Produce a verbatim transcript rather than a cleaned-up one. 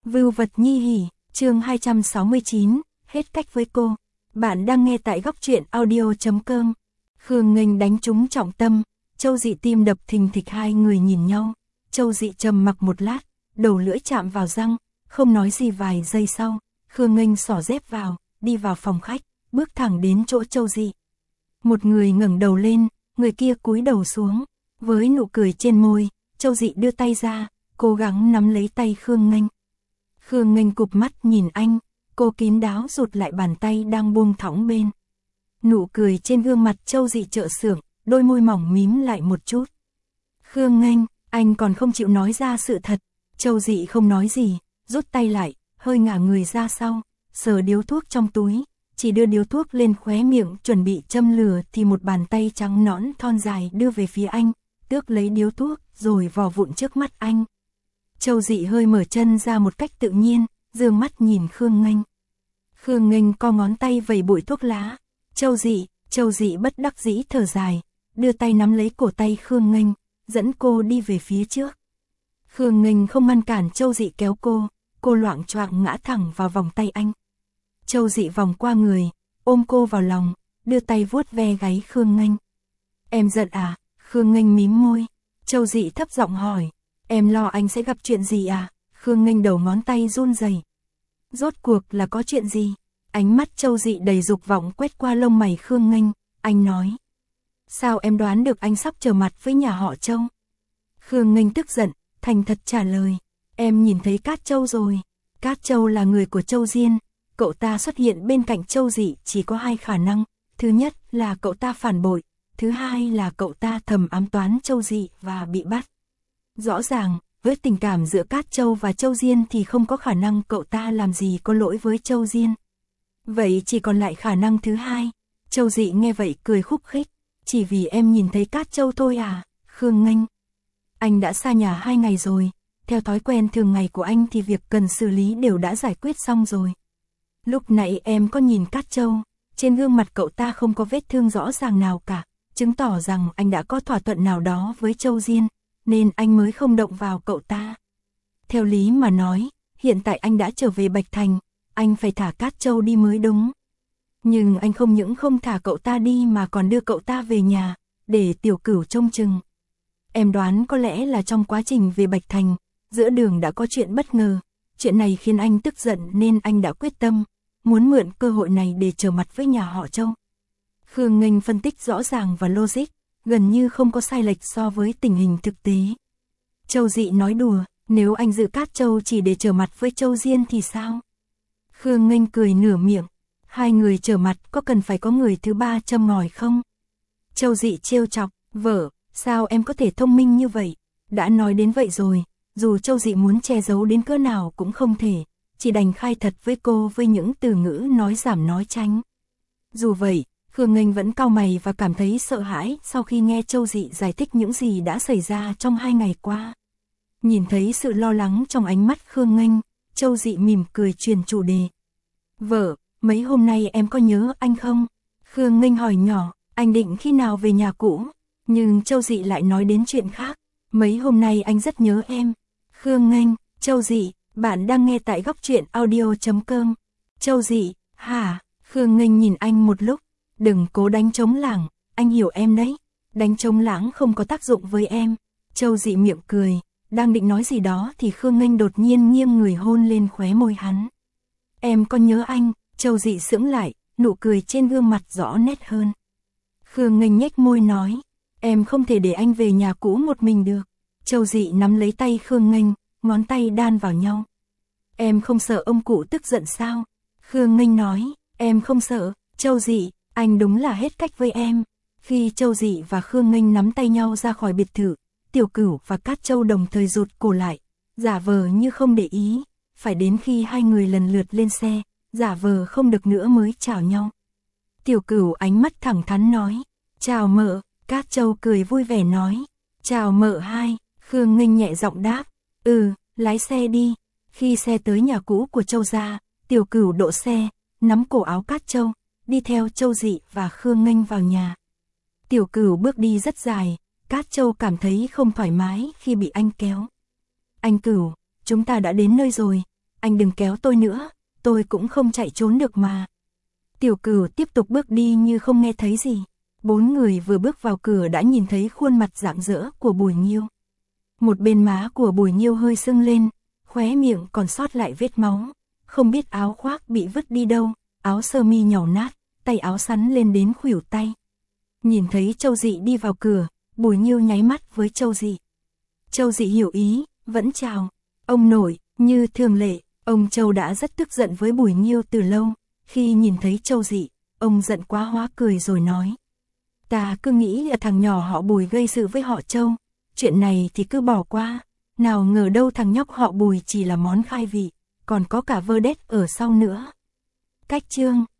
Vưu vật nhi hỉ, chương hai trăm sáu mươi chín, hết cách với cô. Bạn đang nghe tại góc truyện audio chấm com. Khương Nghênh đánh trúng trọng tâm, Châu Dị tim đập thình thịch, hai người nhìn nhau. Châu Dị trầm mặc một lát, đầu lưỡi chạm vào răng, không nói gì. Vài giây sau, Khương Nghênh xỏ dép vào, đi vào phòng khách, bước thẳng đến chỗ Châu Dị. Một người ngẩng đầu lên, người kia cúi đầu xuống, với nụ cười trên môi, Châu Dị đưa tay ra, cố gắng nắm lấy tay Khương Nghênh. Khương Nghênh cụp mắt nhìn anh, cô kín đáo rụt lại bàn tay đang buông thõng bên. Nụ cười trên gương mặt Châu Dị trợ sưởng, đôi môi mỏng mím lại một chút. Khương Nghênh, anh còn không chịu nói ra sự thật. Châu Dị không nói gì, rút tay lại, hơi ngả người ra sau, sờ điếu thuốc trong túi, chỉ đưa điếu thuốc lên khóe miệng chuẩn bị châm lửa thì một bàn tay trắng nõn thon dài đưa về phía anh, tước lấy điếu thuốc rồi vò vụn trước mắt anh. Châu Dị hơi mở chân ra một cách tự nhiên, dương mắt nhìn Khương Nghênh. Khương Nghênh co ngón tay vẩy bụi thuốc lá. Châu Dị, Châu Dị bất đắc dĩ thở dài, đưa tay nắm lấy cổ tay Khương Nghênh, dẫn cô đi về phía trước. Khương Nghênh không ngăn cản Châu Dị kéo cô, cô loạng choạng ngã thẳng vào vòng tay anh. Châu Dị vòng qua người, ôm cô vào lòng, đưa tay vuốt ve gáy Khương Nghênh. Em giận à? Khương Nghênh mím môi. Châu Dị thấp giọng hỏi, em lo anh sẽ gặp chuyện gì à? Khương Nghênh đầu ngón tay run rẩy. Rốt cuộc là có chuyện gì? Ánh mắt Châu Dị đầy dục vọng quét qua lông mày Khương Nghênh, anh nói. Sao em đoán được anh sắp trở mặt với nhà họ Châu? Khương Nghênh tức giận, thành thật trả lời. Em nhìn thấy Cát Châu rồi. Cát Châu là người của Châu Diên. Cậu ta xuất hiện bên cạnh Châu Dị chỉ có hai khả năng. Thứ nhất là cậu ta phản bội. Thứ hai là cậu ta thầm ám toán Châu Dị và bị bắt. Rõ ràng, với tình cảm giữa Cát Châu và Châu Diên thì không có khả năng cậu ta làm gì có lỗi với Châu Diên. Vậy chỉ còn lại khả năng thứ hai. Châu Dị nghe vậy cười khúc khích. Chỉ vì em nhìn thấy Cát Châu thôi à? Khương Nghênh, anh đã xa nhà hai ngày rồi. Theo thói quen thường ngày của anh thì việc cần xử lý đều đã giải quyết xong rồi. Lúc nãy em có nhìn Cát Châu, trên gương mặt cậu ta không có vết thương rõ ràng nào cả, chứng tỏ rằng anh đã có thỏa thuận nào đó với Châu Diên, nên anh mới không động vào cậu ta. Theo lý mà nói, hiện tại anh đã trở về Bạch Thành, anh phải thả Cát Châu đi mới đúng. Nhưng anh không những không thả cậu ta đi mà còn đưa cậu ta về nhà, để Tiểu Cửu trông chừng. Em đoán có lẽ là trong quá trình về Bạch Thành, giữa đường đã có chuyện bất ngờ. Chuyện này khiến anh tức giận nên anh đã quyết tâm, muốn mượn cơ hội này để trở mặt với nhà họ Châu. Khương Nghênh phân tích rõ ràng và logic, gần như không có sai lệch so với tình hình thực tế. Châu Dị nói đùa, nếu anh giữ Cát Châu chỉ để trở mặt với Châu Diên thì sao? Khương Nghênh cười nửa miệng, hai người trở mặt có cần phải có người thứ ba châm ngòi không? Châu Dị trêu chọc, vợ, sao em có thể thông minh như vậy? Đã nói đến vậy rồi, dù Châu Dị muốn che giấu đến cỡ nào cũng không thể, chỉ đành khai thật với cô với những từ ngữ nói giảm nói tránh. Dù vậy, Khương Nghênh vẫn cau mày và cảm thấy sợ hãi sau khi nghe Châu Dị giải thích những gì đã xảy ra trong hai ngày qua. Nhìn thấy sự lo lắng trong ánh mắt Khương Nghênh, Châu Dị mỉm cười truyền chủ đề. Vợ, mấy hôm nay em có nhớ anh không? Khương Nghênh hỏi nhỏ, anh định khi nào về nhà cũ? Nhưng Châu Dị lại nói đến chuyện khác. Mấy hôm nay anh rất nhớ em. Khương Nghênh, Châu Dị, bạn đang nghe tại góc truyện audio chấm com. Châu Dị, hả? Khương Nghênh nhìn anh một lúc. Đừng cố đánh trống lảng, anh hiểu em đấy. Đánh trống lảng không có tác dụng với em. Châu Dị miệng cười, đang định nói gì đó thì Khương Nghênh đột nhiên nghiêng người hôn lên khóe môi hắn. Em có nhớ anh? Châu Dị sững lại, nụ cười trên gương mặt rõ nét hơn. Khương Nghênh nhếch môi nói, em không thể để anh về nhà cũ một mình được. Châu Dị nắm lấy tay Khương Nghênh, ngón tay đan vào nhau. Em không sợ ông cụ tức giận sao? Khương Nghênh nói, em không sợ. Châu Dị, anh đúng là hết cách với em. Khi Châu Dị và Khương Nghênh nắm tay nhau ra khỏi biệt thự, Tiểu Cửu và Cát Châu đồng thời rụt cổ lại, giả vờ như không để ý, phải đến khi hai người lần lượt lên xe, giả vờ không được nữa mới chào nhau. Tiểu Cửu ánh mắt thẳng thắn nói, chào mợ. Cát Châu cười vui vẻ nói, chào mợ hai. Khương Nghênh nhẹ giọng đáp, ừ, lái xe đi. Khi xe tới nhà cũ của Châu gia, Tiểu Cửu đỗ xe, nắm cổ áo Cát Châu, đi theo Châu Dị và Khương Nghênh vào nhà. Tiểu Cửu bước đi rất dài, Cát Châu cảm thấy không thoải mái khi bị anh kéo. Anh Cửu, chúng ta đã đến nơi rồi. anh đừng kéo tôi nữa, tôi cũng không chạy trốn được mà. Tiểu Cửu tiếp tục bước đi như không nghe thấy gì. Bốn người vừa bước vào cửa đã nhìn thấy khuôn mặt rạng rỡ của Bùi Nhiêu. Một bên má của Bùi Nhiêu hơi sưng lên, khóe miệng còn sót lại vết máu, không biết áo khoác bị vứt đi đâu, áo sơ mi nhàu nát, tay áo sắn lên đến khuỷu tay. Nhìn thấy Châu Dị đi vào cửa, Bùi Nhiêu nháy mắt với Châu Dị. Châu Dị hiểu ý, vẫn chào. Ông nội, như thường lệ, ông Châu đã rất tức giận với Bùi Nhiêu từ lâu. Khi nhìn thấy Châu Dị, ông giận quá hóa cười rồi nói. Ta cứ nghĩ là thằng nhỏ họ Bùi gây sự với họ Châu, chuyện này thì cứ bỏ qua. Nào ngờ đâu thằng nhóc họ Bùi chỉ là món khai vị, còn có cả Vơ Đét ở sau nữa. Cách chương